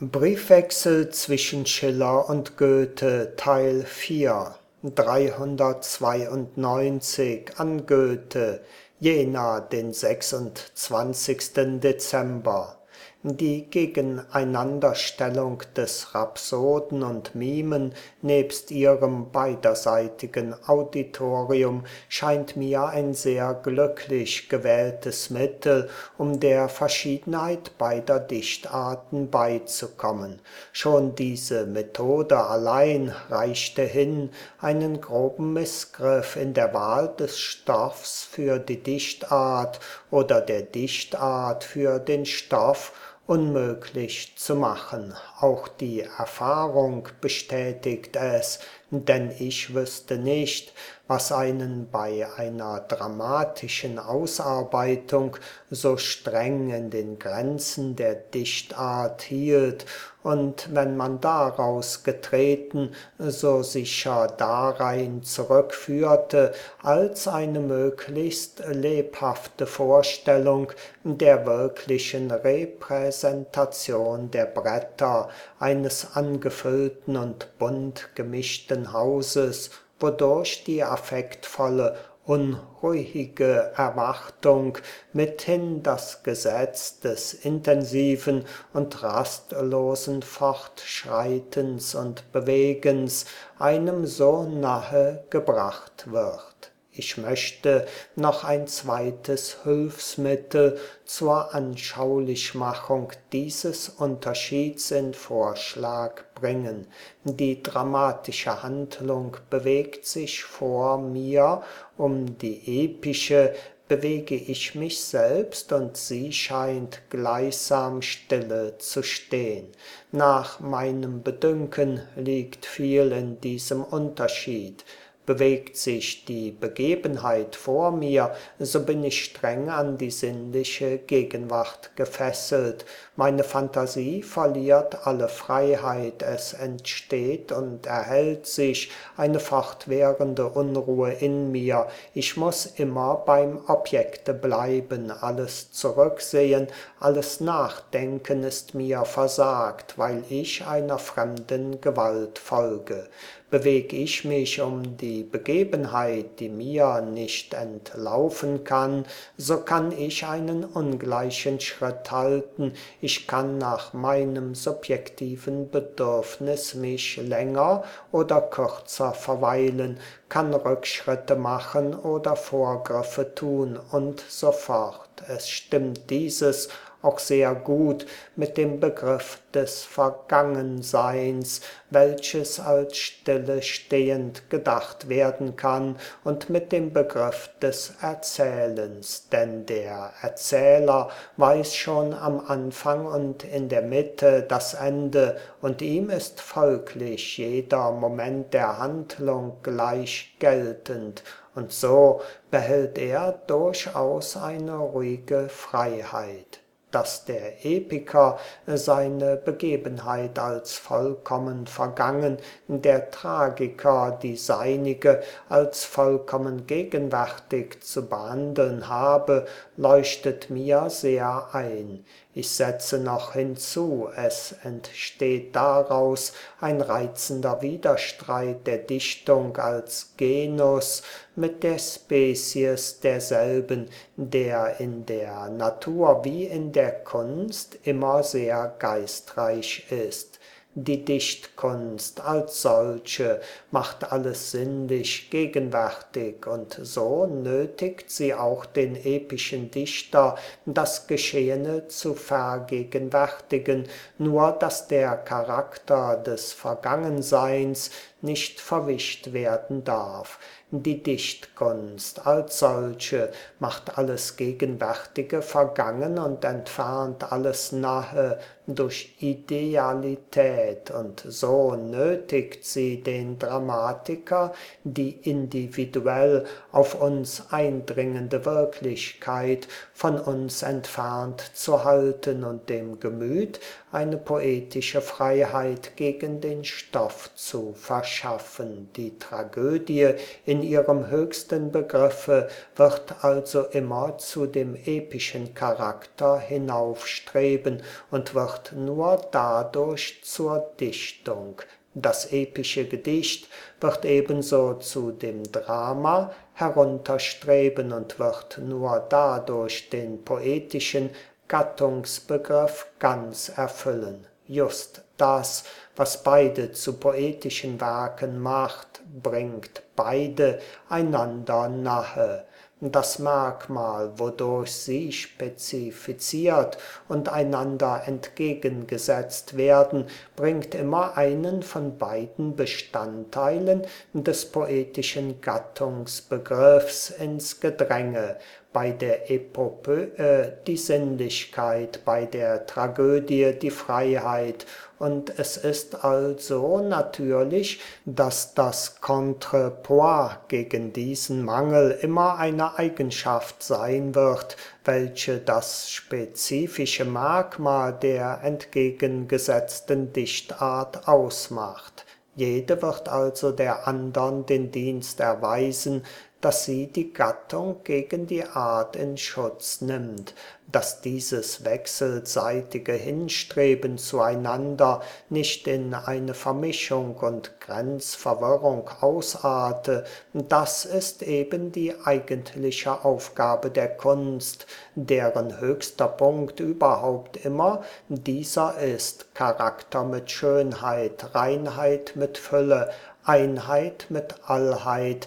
Briefwechsel zwischen Schiller und Goethe Teil 4 392 an Goethe, Jena, den 26. Dezember. Die Gegeneinanderstellung des Rhapsoden und Mimen nebst ihrem beiderseitigen Auditorium scheint mir ein sehr glücklich gewähltes Mittel, um der Verschiedenheit beider Dichtarten beizukommen. Schon diese Methode allein reichte hin, einen groben Missgriff in der Wahl des Stoffs für die Dichtart oder der Dichtart für den Stoff unmöglich zu machen. Auch die Erfahrung bestätigt es, denn ich wüsste nicht, was einen bei einer dramatischen Ausarbeitung so streng in den Grenzen der Dichtart hielt, und wenn man daraus getreten, so sicher darein zurückführte, als eine möglichst lebhafte Vorstellung der wirklichen Repräsentation der Bretter eines angefüllten und bunt gemischten Hauses, wodurch die affektvolle, unruhige Erwartung mithin das Gesetz des intensiven und rastlosen Fortschreitens und Bewegens einem so nahe gebracht wird. Ich möchte noch ein zweites Hilfsmittel zur Anschaulichmachung dieses Unterschieds in Vorschlag bringen. Die dramatische Handlung bewegt sich vor mir, um die epische bewege ich mich selbst und sie scheint gleichsam stille zu stehen. Nach meinem Bedünken liegt viel in diesem Unterschied. Bewegt sich die Begebenheit vor mir, so bin ich streng an die sinnliche Gegenwart gefesselt. Meine Fantasie verliert alle Freiheit, es entsteht und erhält sich eine fortwährende Unruhe in mir. Ich muss immer beim Objekte bleiben, alles zurücksehen, alles Nachdenken ist mir versagt, weil ich einer fremden Gewalt folge. Beweg ich mich um die Begebenheit, die mir nicht entlaufen kann, so kann ich einen ungleichen Schritt halten, ich kann nach meinem subjektiven Bedürfnis mich länger oder kürzer verweilen, kann Rückschritte machen oder Vorgriffe tun und so fort. Es stimmt dieses auch sehr gut mit dem Begriff des Vergangenseins, welches als stille stehend gedacht werden kann, und mit dem Begriff des Erzählens, denn der Erzähler weiß schon am Anfang und in der Mitte das Ende, und ihm ist folglich jeder Moment der Handlung gleich geltend, und so behält er durchaus eine ruhige Freiheit. Dass der Epiker seine Begebenheit als vollkommen vergangen, der Tragiker die seinige als vollkommen gegenwärtig zu behandeln habe, leuchtet mir sehr ein. Ich setze noch hinzu, es entsteht daraus ein reizender Widerstreit der Dichtung als Genus mit der Spezies derselben, der in der Natur wie in der Kunst immer sehr geistreich ist. Die Dichtkunst als solche macht alles sinnlich gegenwärtig, und so nötigt sie auch den epischen Dichter, das Geschehene zu vergegenwärtigen, nur dass der Charakter des Vergangenseins nicht verwischt werden darf. Die Dichtkunst als solche macht alles Gegenwärtige vergangen und entfernt alles Nahe durch Idealität, und so nötigt sie den Dramatiker, die individuell auf uns eindringende Wirklichkeit von uns entfernt zu halten und dem Gemüt eine poetische Freiheit gegen den Stoff zu verschaffen. Die Tragödie in ihrem höchsten Begriffe wird also immer zu dem epischen Charakter hinaufstreben und wird nur dadurch zur Dichtung. Das epische Gedicht wird ebenso zu dem Drama herunterstreben und wird nur dadurch den poetischen Gattungsbegriff ganz erfüllen. Just das, was beide zu poetischen Werken macht, bringt beide einander nahe. Das Merkmal, wodurch sie spezifiziert und einander entgegengesetzt werden, bringt immer einen von beiden Bestandteilen des poetischen Gattungsbegriffs ins Gedränge. Bei der Epopöe die Sinnlichkeit, bei der Tragödie die Freiheit, und es ist also natürlich, dass das Contrepoint gegen diesen Mangel immer eine Eigenschaft sein wird, welche das spezifische Merkmal der entgegengesetzten Dichtart ausmacht. Jede wird also der andern den Dienst erweisen, dass sie die Gattung gegen die Art in Schutz nimmt, dass dieses wechselseitige Hinstreben zueinander nicht in eine Vermischung und Grenzverwirrung ausarte, das ist eben die eigentliche Aufgabe der Kunst, deren höchster Punkt überhaupt immer dieser ist, Charakter mit Schönheit, Reinheit mit Fülle, Einheit mit Allheit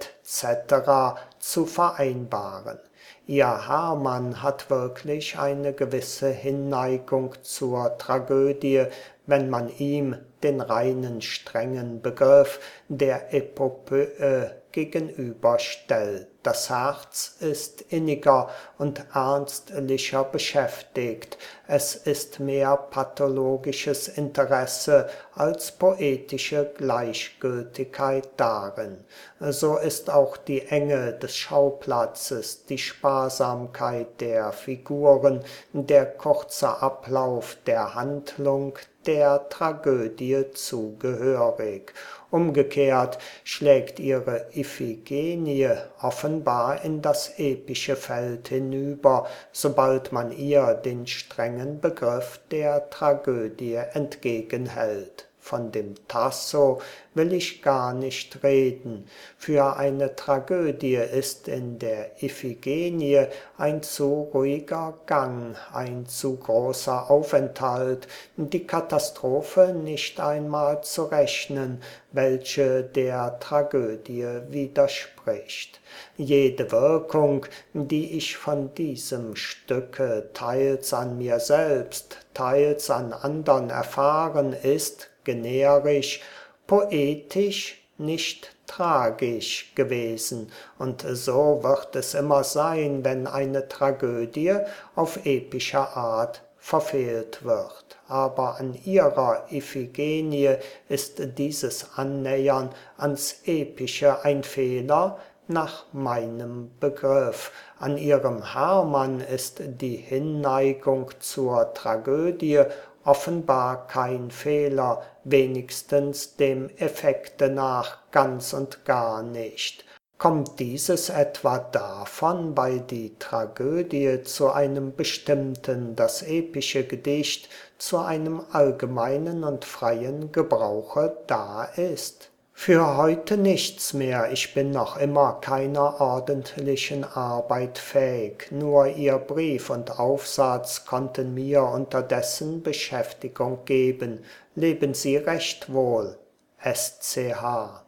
etc. zu vereinbaren. Ihr Hermann hat wirklich eine gewisse Hinneigung zur Tragödie, wenn man ihm den reinen, strengen Begriff der Epopöe gegenüberstellt. Das Herz ist inniger und ernstlicher beschäftigt. Es ist mehr pathologisches Interesse als poetische Gleichgültigkeit darin. So ist auch die Enge des Schauplatzes, die Sparsamkeit der Figuren, der kurze Ablauf der Handlung der Tragödie zugehörig. Umgekehrt schlägt ihre Iphigenie offenbar in das epische Feld hinüber, sobald man ihr den strengen Begriff der Tragödie entgegenhält. Von dem Tasso will ich gar nicht reden. Für eine Tragödie ist in der Iphigenie ein zu ruhiger Gang, ein zu großer Aufenthalt, die Katastrophe nicht einmal zu rechnen, welche der Tragödie widerspricht. Jede Wirkung, die ich von diesem Stücke teils an mir selbst, teils an andern erfahren, ist generisch, poetisch, nicht tragisch gewesen. Und so wird es immer sein, wenn eine Tragödie auf epische Art verfehlt wird. Aber an ihrer Iphigenie ist dieses Annähern ans Epische ein Fehler nach meinem Begriff. An ihrem Hermann ist die Hinneigung zur Tragödie offenbar kein Fehler, wenigstens dem Effekte nach ganz und gar nicht. Kommt dieses etwa davon, weil die Tragödie zu einem bestimmten, das epische Gedicht zu einem allgemeinen und freien Gebrauche da ist? Für heute nichts mehr, ich bin noch immer keiner ordentlichen Arbeit fähig, nur Ihr Brief und Aufsatz konnten mir unterdessen Beschäftigung geben. Leben Sie recht wohl. SCH